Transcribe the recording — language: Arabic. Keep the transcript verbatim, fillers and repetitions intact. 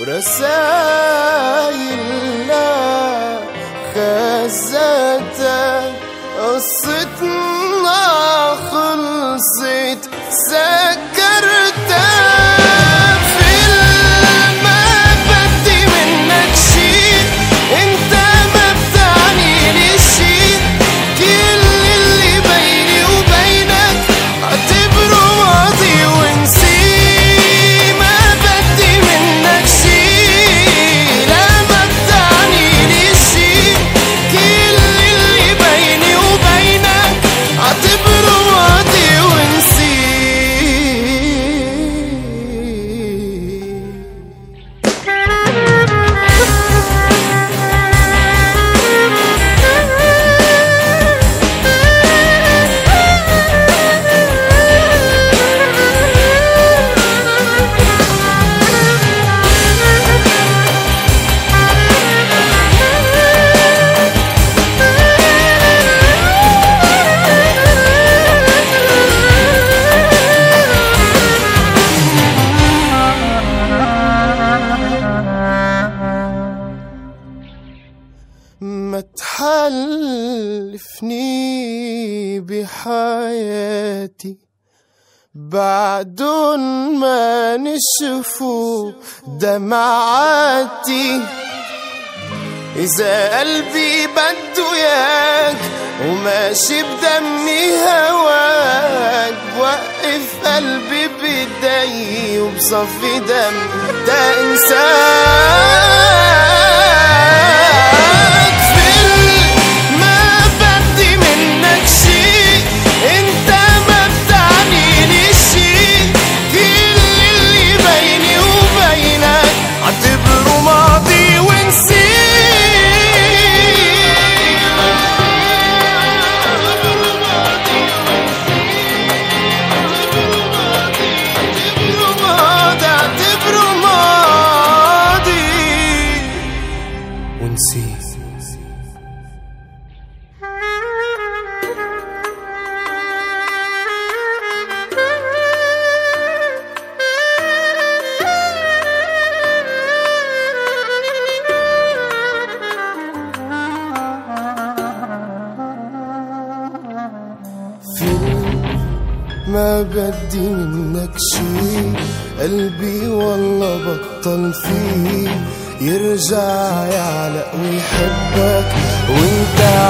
ورسايلنا خزتها، قصتنا خلصت سكرتها. فيلم ما بدي منك شي، انت ما بتعني لي شي، كل اللي بيني وبينك اعتبره ماضي ونسيه. ما بدي منك شي، لا ما بتعني لي شي، كل اللي بيني وبينك اعتبره ماضي ونسيه. ما تحلفني بحياتي بعدن ما نشفوا دمعاتي. إذا قلبي بده ياك وماشي بدمي هواك، بوقف قلبي بدي وبصفي دم دا انساك. ما بدي منك شي، انت ما بتعني لي شي، كل اللي بيني وبينك اعتبره ماضي ونسيه. اعتبره ماضي ونسيه. ما بدي منك شي، قلبي والله بطل فيه يرجع يعلق ويحبك وانت